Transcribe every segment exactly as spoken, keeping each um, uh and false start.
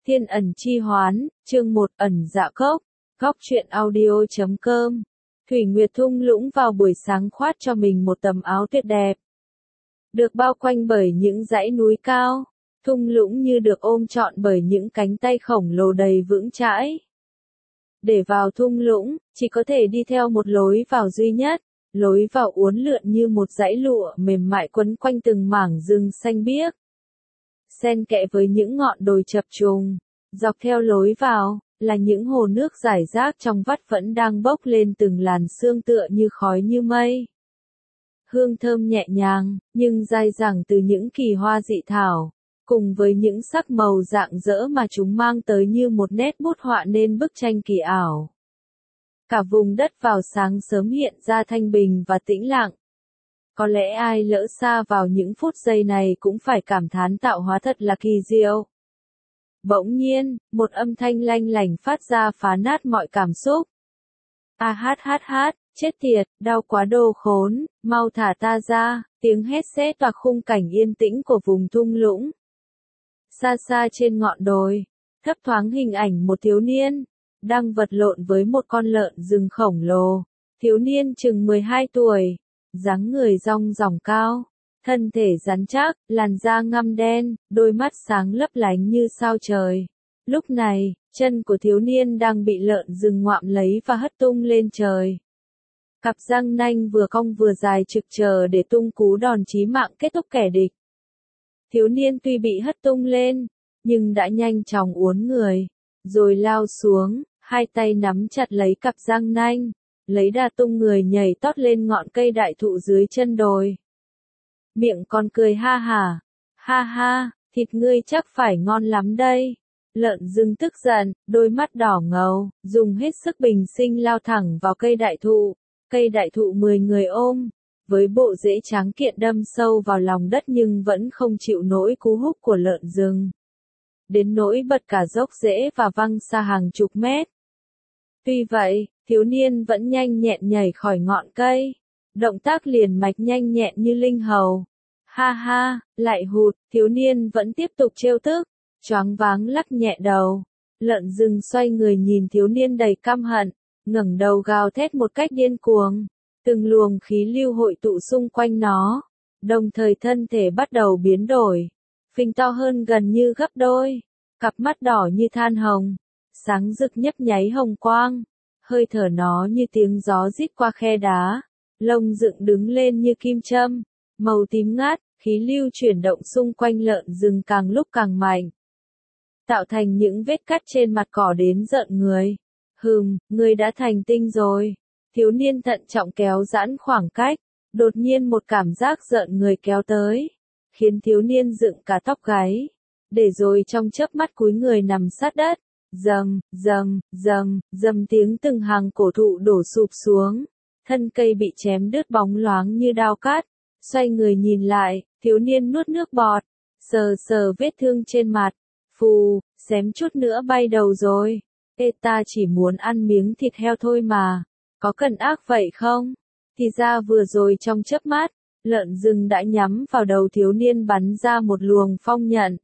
Thiên ẩn chi hoán, chương một ẩn dạ cốc, góc truyện audio chấm com. Thủy Nguyệt thung lũng vào buổi sáng khoát cho mình một tấm áo tuyệt đẹp. Được bao quanh bởi những dãy núi cao, thung lũng như được ôm trọn bởi những cánh tay khổng lồ đầy vững chãi. Để vào thung lũng, chỉ có thể đi theo một lối vào duy nhất, lối vào uốn lượn như một dãy lụa mềm mại quấn quanh từng mảng rừng xanh biếc. Xen kẽ với những ngọn đồi chập trùng, dọc theo lối vào, là những hồ nước rải rác trong vắt vẫn đang bốc lên từng làn sương tựa như khói như mây. Hương thơm nhẹ nhàng, nhưng dai dẳng từ những kỳ hoa dị thảo, cùng với những sắc màu rạng rỡ mà chúng mang tới như một nét bút họa nên bức tranh kỳ ảo. Cả vùng đất vào sáng sớm hiện ra thanh bình và tĩnh lặng. Có lẽ ai lỡ xa vào những phút giây này cũng phải cảm thán tạo hóa thật là kỳ diệu. Bỗng nhiên, một âm thanh lanh lảnh phát ra phá nát mọi cảm xúc. A hát hát hát, chết tiệt, đau quá đồ khốn, mau thả ta ra, tiếng hét xé toạc khung cảnh yên tĩnh của vùng thung lũng. Xa xa trên ngọn đồi, thấp thoáng hình ảnh một thiếu niên, đang vật lộn với một con lợn rừng khổng lồ. Thiếu niên chừng mười hai tuổi, dáng người rong ròng cao, thân thể rắn chắc, làn da ngăm đen, đôi mắt sáng lấp lánh như sao trời. Lúc này, chân của thiếu niên đang bị lợn rừng ngoạm lấy và hất tung lên trời. Cặp răng nanh vừa cong vừa dài trực chờ để tung cú đòn chí mạng kết thúc kẻ địch. Thiếu niên tuy bị hất tung lên, nhưng đã nhanh chóng uốn người, rồi lao xuống, hai tay nắm chặt lấy cặp răng nanh, lấy đà tung người nhảy tót lên ngọn cây đại thụ dưới chân đồi. Miệng còn cười ha hả, ha ha, thịt ngươi chắc phải ngon lắm đây. Lợn rừng tức giận, đôi mắt đỏ ngầu, dùng hết sức bình sinh lao thẳng vào cây đại thụ. Cây đại thụ mười người ôm, với bộ rễ tráng kiện đâm sâu vào lòng đất nhưng vẫn không chịu nổi cú húc của lợn rừng. Đến nỗi bật cả dốc rễ và văng xa hàng chục mét. Tuy vậy, thiếu niên vẫn nhanh nhẹn nhảy khỏi ngọn cây. Động tác liền mạch nhanh nhẹn như linh hầu. Ha ha, lại hụt, thiếu niên vẫn tiếp tục trêu tức, choáng váng lắc nhẹ đầu. Lợn rừng xoay người nhìn thiếu niên đầy căm hận, ngẩng đầu gào thét một cách điên cuồng. Từng luồng khí lưu hội tụ xung quanh nó, đồng thời thân thể bắt đầu biến đổi, phình to hơn gần như gấp đôi, cặp mắt đỏ như than hồng, sáng rực nhấp nháy hồng quang, hơi thở nó như tiếng gió rít qua khe đá, lông dựng đứng lên như kim châm, màu tím ngát, khí lưu chuyển động xung quanh lợn rừng càng lúc càng mạnh, tạo thành những vết cắt trên mặt cỏ đến rợn người. Hừm, ngươi đã thành tinh rồi. Thiếu niên thận trọng kéo giãn khoảng cách, đột nhiên một cảm giác rợn người kéo tới, khiến thiếu niên dựng cả tóc gáy, để rồi trong chớp mắt cúi người nằm sát đất. Rầm, rầm, rầm, rầm tiếng từng hàng cổ thụ đổ sụp xuống, thân cây bị chém đứt bóng loáng như dao cắt. Xoay người nhìn lại, thiếu niên nuốt nước bọt, sờ sờ vết thương trên mặt, phù, xém chút nữa bay đầu rồi. Ê, ta chỉ muốn ăn miếng thịt heo thôi mà, có cần ác vậy không? Thì ra vừa rồi trong chớp mắt, lợn rừng đã nhắm vào đầu thiếu niên bắn ra một luồng phong nhận.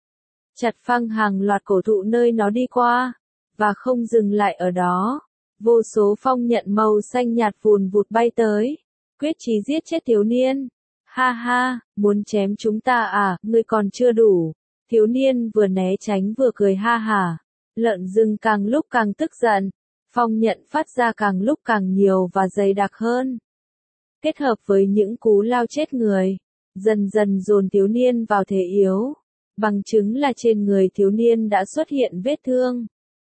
Chặt phăng hàng loạt cổ thụ nơi nó đi qua, và không dừng lại ở đó. Vô số phong nhận màu xanh nhạt vùn vụt bay tới, quyết chí giết chết thiếu niên. Ha ha, muốn chém chúng ta à, ngươi còn chưa đủ. Thiếu niên vừa né tránh vừa cười ha hả. Lợn rừng càng lúc càng tức giận, phong nhận phát ra càng lúc càng nhiều và dày đặc hơn. Kết hợp với những cú lao chết người, dần dần dồn thiếu niên vào thế yếu. Bằng chứng là trên người thiếu niên đã xuất hiện vết thương.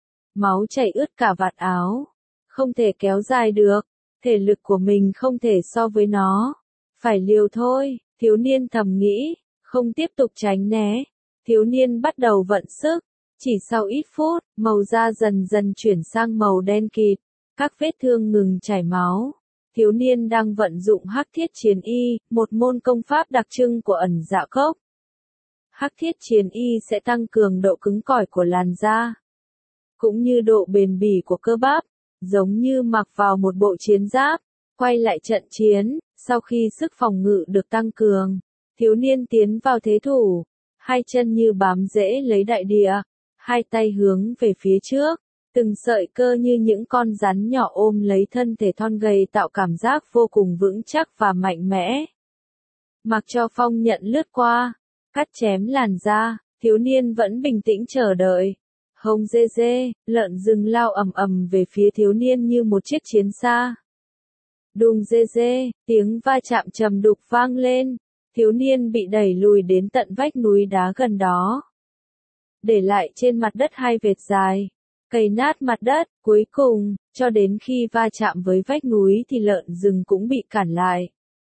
Máu chảy ướt cả vạt áo. Không thể kéo dài được, thể lực của mình không thể so với nó. Phải liều thôi, thiếu niên thầm nghĩ, không tiếp tục tránh né. Thiếu niên bắt đầu vận sức. Chỉ sau ít phút, màu da dần dần chuyển sang màu đen kịt, các vết thương ngừng chảy máu. Thiếu niên đang vận dụng hắc thiết chiến y, một môn công pháp đặc trưng của ẩn dạ cốc. Hắc thiết chiến y sẽ tăng cường độ cứng cỏi của làn da, cũng như độ bền bỉ của cơ bắp, giống như mặc vào một bộ chiến giáp. Quay lại trận chiến, sau khi sức phòng ngự được tăng cường, thiếu niên tiến vào thế thủ, hai chân như bám rễ lấy đại địa. hai tay hướng về phía trước, từng sợi cơ như những con rắn nhỏ ôm lấy thân thể thon gầy tạo cảm giác vô cùng vững chắc và mạnh mẽ. Mặc cho phong nhận lướt qua, cắt chém làn da, thiếu niên vẫn bình tĩnh chờ đợi. Hông dê dê, lợn rừng lao ầm ầm về phía thiếu niên như một chiếc chiến xa. Đùng dê dê, tiếng va chạm trầm đục vang lên, thiếu niên bị đẩy lùi đến tận vách núi đá gần đó. Để lại trên mặt đất hai vệt dài, cày nát mặt đất, cuối cùng, cho đến khi va chạm với vách núi thì lợn rừng cũng bị cản lại.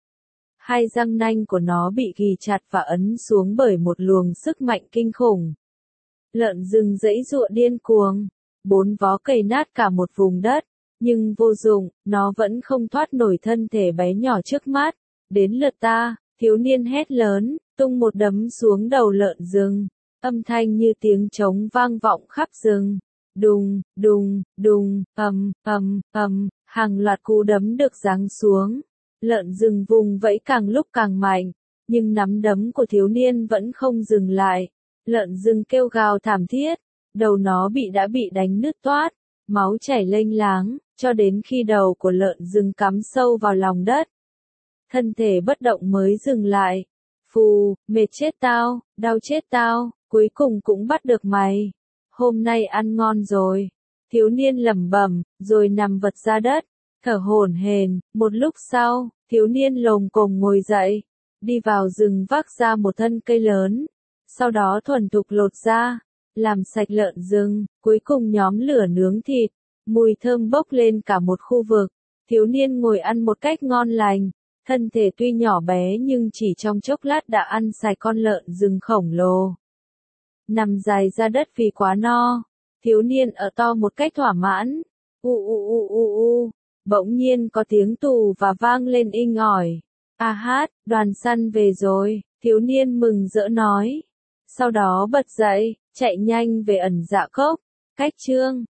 Hai răng nanh của nó bị ghì chặt và ấn xuống bởi một luồng sức mạnh kinh khủng. Lợn rừng giãy giụa điên cuồng, bốn vó cày nát cả một vùng đất, nhưng vô dụng, nó vẫn không thoát nổi thân thể bé nhỏ trước mắt. Đến lượt ta, thiếu niên hét lớn, tung một đấm xuống đầu lợn rừng, âm thanh như tiếng trống vang vọng khắp rừng. Đùng, đùng, đùng, ầm, ầm, ầm, hàng loạt cú đấm được giáng xuống. Lợn rừng vùng vẫy càng lúc càng mạnh, nhưng nắm đấm của thiếu niên vẫn không dừng lại. Lợn rừng kêu gào thảm thiết, đầu nó bị đã bị đánh nứt toát, máu chảy lênh láng, cho đến khi đầu của lợn rừng cắm sâu vào lòng đất. Thân thể bất động mới dừng lại. Phù, mệt chết tao, đau chết tao, cuối cùng cũng bắt được mày. Hôm nay ăn ngon rồi. Thiếu niên lẩm bẩm, rồi nằm vật ra đất, thở hổn hển. Một lúc sau, thiếu niên lồm cồm ngồi dậy, đi vào rừng vác ra một thân cây lớn, sau đó thuần thục lột da, làm sạch lợn rừng, cuối cùng nhóm lửa nướng thịt, mùi thơm bốc lên cả một khu vực. Thiếu niên ngồi ăn một cách ngon lành, thân thể tuy nhỏ bé nhưng chỉ trong chốc lát đã ăn sạch con lợn rừng khổng lồ. Nằm dài ra đất vì quá no, thiếu niên ở to một cách thỏa mãn. U u u u u, bỗng nhiên có tiếng tù và vang lên inh ỏi. A hát, đoàn săn về rồi, thiếu niên mừng rỡ nói. Sau đó bật dậy, chạy nhanh về ẩn dạ cốc. Cách chương